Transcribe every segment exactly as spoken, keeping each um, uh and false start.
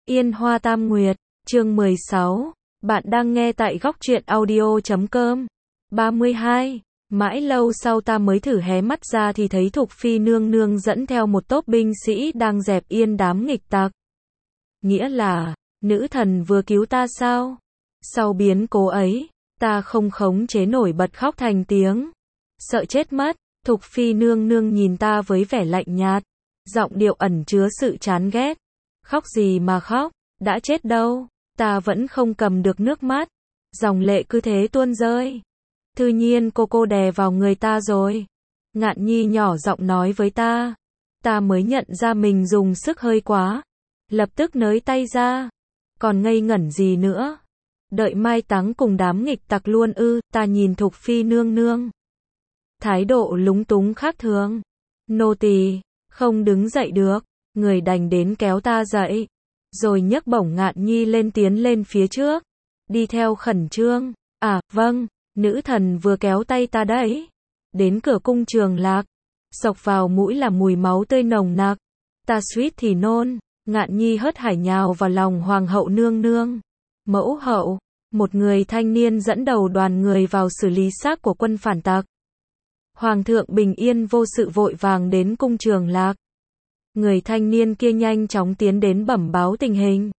Yên Hoa Tam Nguyệt, chương mười sáu. Bạn đang nghe tại góc truyện audio chấm com. ba mươi hai. Mãi lâu sau ta mới thử hé mắt ra thì thấy Thục Phi nương nương dẫn theo một tốp binh sĩ đang dẹp yên đám nghịch tặc. Nghĩa là, nữ thần vừa cứu ta sao? Sau biến cố ấy, ta không khống chế nổi bật khóc thành tiếng. Sợ chết mất, Thục Phi nương nương nhìn ta với vẻ lạnh nhạt, giọng điệu ẩn chứa sự chán ghét. Khóc gì mà khóc, đã chết đâu, ta vẫn không cầm được nước mắt. Dòng lệ cứ thế tuôn rơi. Thư nhiên cô cô đè vào người ta rồi. Ngạn Nhi nhỏ giọng nói với ta. Ta mới nhận ra mình dùng sức hơi quá. Lập tức nới tay ra. Còn ngây ngẩn gì nữa? Đợi mai táng cùng đám nghịch tặc luôn ư? Ta nhìn Thục Phi nương nương. Thái độ lúng túng khác thường. Nô tỳ không đứng dậy được. Người đành đến kéo ta dậy. Rồi nhấc bổng Ngạn Nhi lên tiến lên phía trước. Đi theo khẩn trương. À, vâng, nữ thần vừa kéo tay ta đấy. Đến cửa cung Trường Lạc. Xộc vào mũi là mùi máu tươi nồng nặc. Ta suýt thì nôn. Ngạn Nhi hớt hải nhào vào lòng hoàng hậu nương nương. Mẫu hậu, một người thanh niên dẫn đầu đoàn người vào xử lý xác của quân phản tặc. Hoàng thượng bình yên vô sự vội vàng đến cung Trường Lạc. Người thanh niên kia nhanh chóng tiến đến bẩm báo tình hình.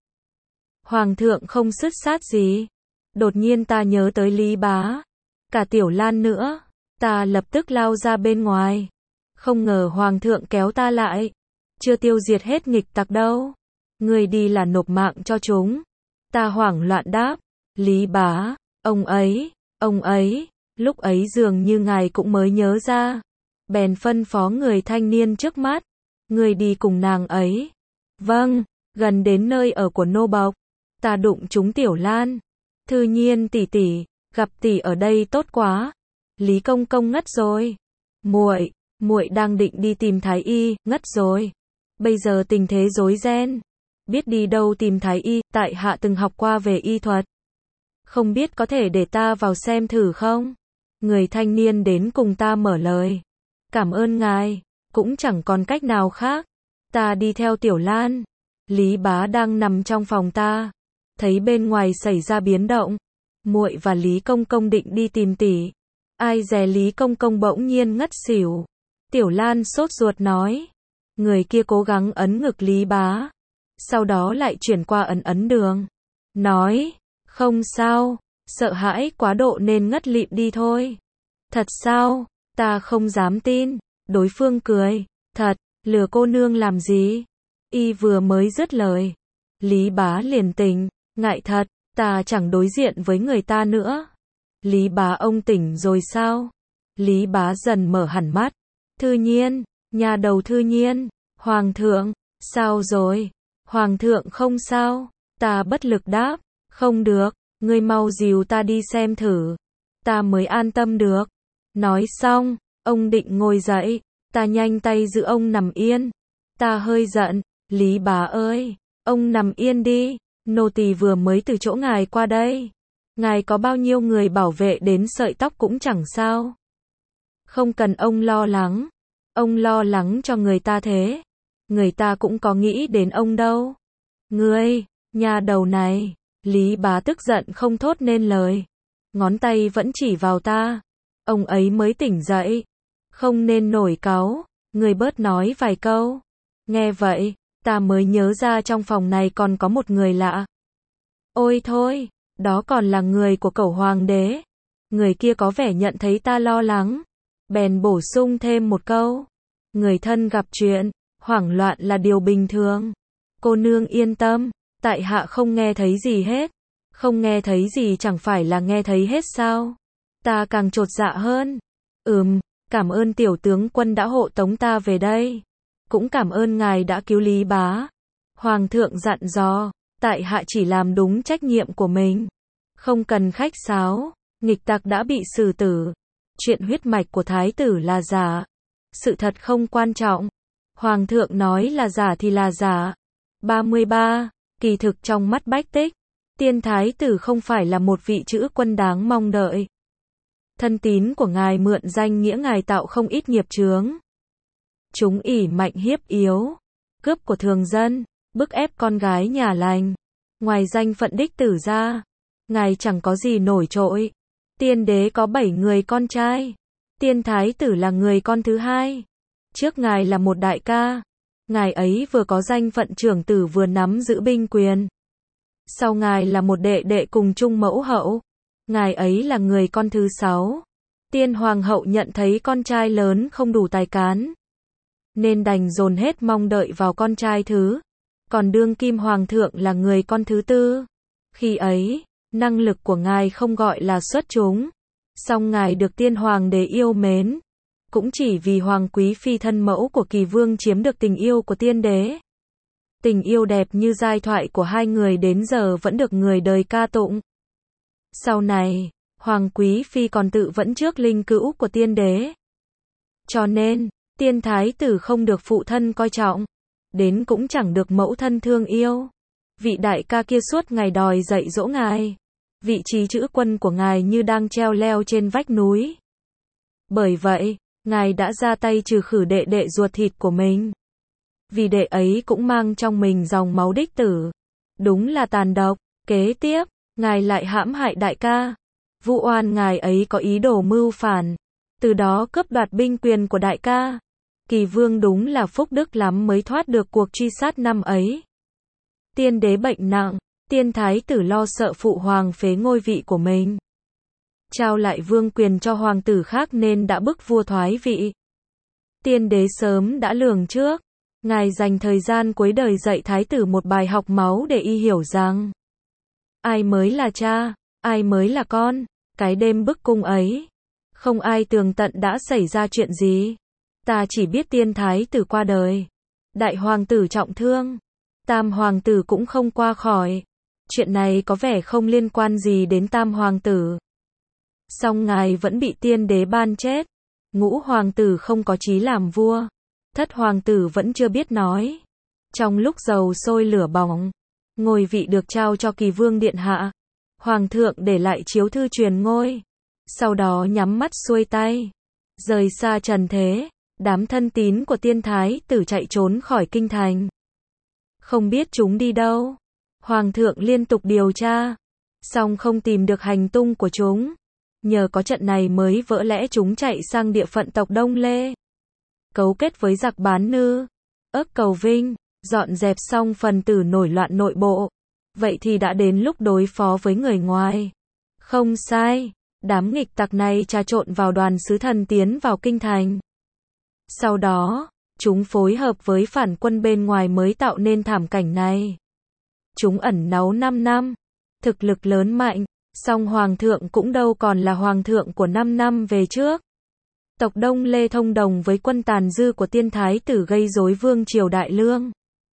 Hoàng thượng không sứt sát gì. Đột nhiên ta nhớ tới Lý Bá. Cả Tiểu Lan nữa. Ta lập tức lao ra bên ngoài. Không ngờ Hoàng thượng kéo ta lại. Chưa tiêu diệt hết nghịch tặc đâu. Người đi là nộp mạng cho chúng. Ta hoảng loạn đáp. Lý Bá, ông ấy, ông ấy. Lúc ấy dường như ngài cũng mới nhớ ra. Bèn phân phó người thanh niên trước mắt. Người đi cùng nàng ấy. Vâng, gần đến nơi ở của nô bộc. Ta đụng trúng Tiểu Lan. Thư nhiên tỷ tỷ, gặp tỷ ở đây tốt quá. Lý công công ngất rồi. Muội, muội đang định đi tìm thái y, ngất rồi. Bây giờ tình thế rối ren. Biết đi đâu tìm thái y, tại hạ từng học qua về y thuật. Không biết có thể để ta vào xem thử không? Người thanh niên đến cùng ta mở lời. Cảm ơn ngài. Cũng chẳng còn cách nào khác. Ta đi theo Tiểu Lan. Lý Bá đang nằm trong phòng ta. Thấy bên ngoài xảy ra biến động. Muội và Lý công công định đi tìm tỷ. Ai dè Lý công công bỗng nhiên ngất xỉu. Tiểu Lan sốt ruột nói. Người kia cố gắng ấn ngực Lý Bá. Sau đó lại chuyển qua ấn ấn đường. Nói. Không sao. Sợ hãi quá độ nên ngất lịm đi thôi. Thật sao? Ta không dám tin. Đối phương cười. Thật, lừa cô nương làm gì? Y vừa mới dứt lời. Lý Bá liền tỉnh. Ngại thật, ta chẳng đối diện với người ta nữa. Lý Bá ông tỉnh rồi sao? Lý Bá dần mở hẳn mắt. Thư nhiên, nhà đầu Thư nhiên. Hoàng thượng, sao rồi? Hoàng thượng không sao. Ta bất lực đáp. Không được, ngươi mau dìu ta đi xem thử. Ta mới an tâm được. Nói xong, ông định ngồi dậy. Ta nhanh tay giữ ông nằm yên. Ta hơi giận. Lý Bá ơi, ông nằm yên đi. Nô tỳ vừa mới từ chỗ ngài qua đây. Ngài có bao nhiêu người bảo vệ đến sợi tóc cũng chẳng sao. Không cần ông lo lắng. Ông lo lắng cho người ta thế. Người ta cũng có nghĩ đến ông đâu. Ngươi, nhà đầu này. Lý Bá tức giận không thốt nên lời. Ngón tay vẫn chỉ vào ta. Ông ấy mới tỉnh dậy. Không nên nổi cáu. Người bớt nói vài câu. Nghe vậy, ta mới nhớ ra trong phòng này còn có một người lạ. Ôi thôi, đó còn là người của Cẩu Hoàng đế. Người kia có vẻ nhận thấy ta lo lắng. Bèn bổ sung thêm một câu. Người thân gặp chuyện, hoảng loạn là điều bình thường. Cô nương yên tâm, tại hạ không nghe thấy gì hết. Không nghe thấy gì chẳng phải là nghe thấy hết sao? Ta càng chột dạ hơn. Ừm, cảm ơn tiểu tướng quân đã hộ tống ta về đây. Cũng cảm ơn ngài đã cứu Lý Bá. Hoàng thượng dặn dò, tại hạ chỉ làm đúng trách nhiệm của mình. Không cần khách sáo, nghịch tặc đã bị xử tử. Chuyện huyết mạch của thái tử là giả. Sự thật không quan trọng. Hoàng thượng nói là giả thì là giả. ba mươi ba. Kỳ thực trong mắt Bách Tích, tiên thái tử không phải là một vị chữ quân đáng mong đợi. Thân tín của ngài mượn danh nghĩa ngài tạo không ít nghiệp chướng. Chúng ỷ mạnh hiếp yếu, cướp của thường dân, bức ép con gái nhà lành. Ngoài danh phận đích tử ra, ngài chẳng có gì nổi trội. Tiên đế có bảy người con trai. Tiên thái tử là người con thứ hai. Trước ngài là một đại ca. Ngài ấy vừa có danh phận trưởng tử vừa nắm giữ binh quyền. Sau ngài là một đệ đệ cùng chung mẫu hậu. Ngài ấy là người con thứ sáu. Tiên hoàng hậu nhận thấy con trai lớn không đủ tài cán, nên đành dồn hết mong đợi vào con trai thứ. Còn đương kim hoàng thượng là người con thứ tư. Khi ấy, năng lực của ngài không gọi là xuất chúng. Song ngài được tiên hoàng đế yêu mến. Cũng chỉ vì hoàng quý phi thân mẫu của Kỳ Vương chiếm được tình yêu của tiên đế. Tình yêu đẹp như giai thoại của hai người đến giờ vẫn được người đời ca tụng. Sau này, hoàng quý phi còn tự vẫn trước linh cữu của tiên đế. Cho nên, tiên thái tử không được phụ thân coi trọng, đến cũng chẳng được mẫu thân thương yêu. Vị đại ca kia suốt ngày đòi dạy dỗ ngài. Vị trí chữ quân của ngài như đang treo leo trên vách núi. Bởi vậy, ngài đã ra tay trừ khử đệ đệ ruột thịt của mình. Vì đệ ấy cũng mang trong mình dòng máu đích tử. Đúng là tàn độc. Kế tiếp, ngài lại hãm hại đại ca. Vu oan ngài ấy có ý đồ mưu phản. Từ đó cướp đoạt binh quyền của đại ca. Kỳ Vương đúng là phúc đức lắm mới thoát được cuộc truy sát năm ấy. Tiên đế bệnh nặng. Tiên thái tử lo sợ phụ hoàng phế ngôi vị của mình, trao lại vương quyền cho hoàng tử khác nên đã bức vua thoái vị. Tiên đế sớm đã lường trước. Ngài dành thời gian cuối đời dạy thái tử một bài học máu để y hiểu rằng ai mới là cha, ai mới là con. Cái đêm bức cung ấy, không ai tường tận đã xảy ra chuyện gì. Ta chỉ biết tiên thái tử qua đời, đại hoàng tử trọng thương, tam hoàng tử cũng không qua khỏi. Chuyện này có vẻ không liên quan gì đến tam hoàng tử. Song ngài vẫn bị tiên đế ban chết. Ngũ hoàng tử không có chí làm vua. Thất hoàng tử vẫn chưa biết nói. Trong lúc dầu sôi lửa bỏng, ngôi vị được trao cho Kỳ Vương điện hạ. Hoàng thượng để lại chiếu thư truyền ngôi. Sau đó nhắm mắt xuôi tay, rời xa trần thế. Đám thân tín của tiên thái tử chạy trốn khỏi kinh thành. Không biết chúng đi đâu. Hoàng thượng liên tục điều tra, song không tìm được hành tung của chúng. Nhờ có trận này mới vỡ lẽ chúng chạy sang địa phận tộc Đông Lê, cấu kết với giặc bán nư, ức Cầu Vinh, dọn dẹp xong phần tử nổi loạn nội bộ. Vậy thì đã đến lúc đối phó với người ngoài. Không sai, đám nghịch tặc này trà trộn vào đoàn sứ thần tiến vào kinh thành. Sau đó, chúng phối hợp với phản quân bên ngoài mới tạo nên thảm cảnh này. Chúng ẩn náu năm năm, thực lực lớn mạnh, song hoàng thượng cũng đâu còn là hoàng thượng của năm năm về trước. Tộc Đông Lê thông đồng với quân tàn dư của tiên thái tử gây rối vương triều Đại Lương.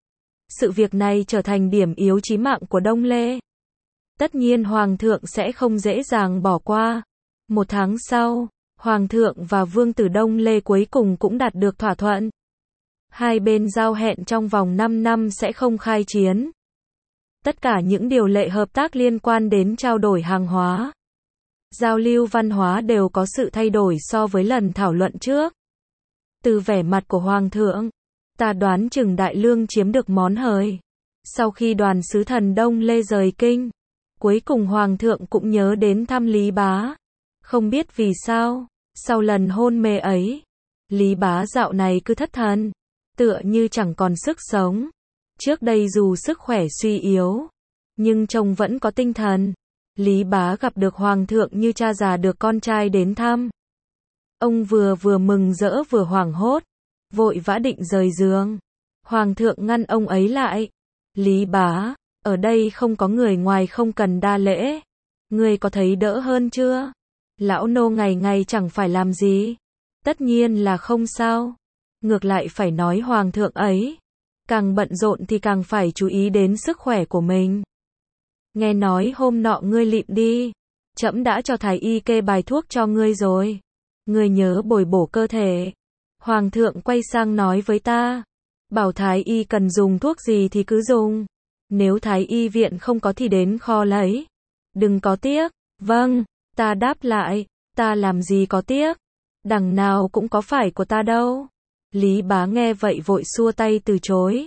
Sự việc này trở thành điểm yếu chí mạng của Đông Lê. Tất nhiên hoàng thượng sẽ không dễ dàng bỏ qua. Một tháng sau, hoàng thượng và vương tử Đông Lê cuối cùng cũng đạt được thỏa thuận. Hai bên giao hẹn trong vòng năm năm sẽ không khai chiến. Tất cả những điều lệ hợp tác liên quan đến trao đổi hàng hóa, giao lưu văn hóa đều có sự thay đổi so với lần thảo luận trước. Từ vẻ mặt của hoàng thượng, ta đoán chừng Đại Lương chiếm được món hời. Sau khi đoàn sứ thần Đông Lê rời kinh, cuối cùng hoàng thượng cũng nhớ đến thăm Lý Bá. Không biết vì sao, sau lần hôn mê ấy, Lý Bá dạo này cứ thất thần, tựa như chẳng còn sức sống. Trước đây dù sức khỏe suy yếu, nhưng trông vẫn có tinh thần. Lý Bá gặp được hoàng thượng như cha già được con trai đến thăm. Ông vừa vừa mừng rỡ vừa hoảng hốt, vội vã định rời giường. Hoàng thượng ngăn ông ấy lại. Lý Bá, ở đây không có người ngoài, không cần đa lễ. Ngươi có thấy đỡ hơn chưa? Lão nô ngày ngày chẳng phải làm gì. Tất nhiên là không sao. Ngược lại phải nói hoàng thượng ấy, càng bận rộn thì càng phải chú ý đến sức khỏe của mình. Nghe nói hôm nọ ngươi lịm đi, trẫm đã cho thái y kê bài thuốc cho ngươi rồi. Ngươi nhớ bồi bổ cơ thể. Hoàng thượng quay sang nói với ta, bảo thái y cần dùng thuốc gì thì cứ dùng. Nếu thái y viện không có thì đến kho lấy. Đừng có tiếc. Vâng, ta đáp lại, ta làm gì có tiếc. Đằng nào cũng có phải của ta đâu. Lý Bá nghe vậy vội xua tay từ chối.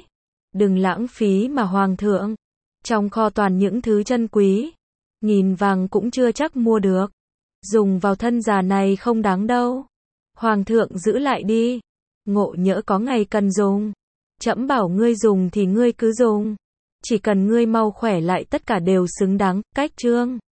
Đừng lãng phí mà hoàng thượng. Trong kho toàn những thứ chân quý. Nghìn vàng cũng chưa chắc mua được. Dùng vào thân già này không đáng đâu. Hoàng thượng giữ lại đi. Ngộ nhỡ có ngày cần dùng. Trẫm bảo ngươi dùng thì ngươi cứ dùng. Chỉ cần ngươi mau khỏe lại tất cả đều xứng đáng. Cách chương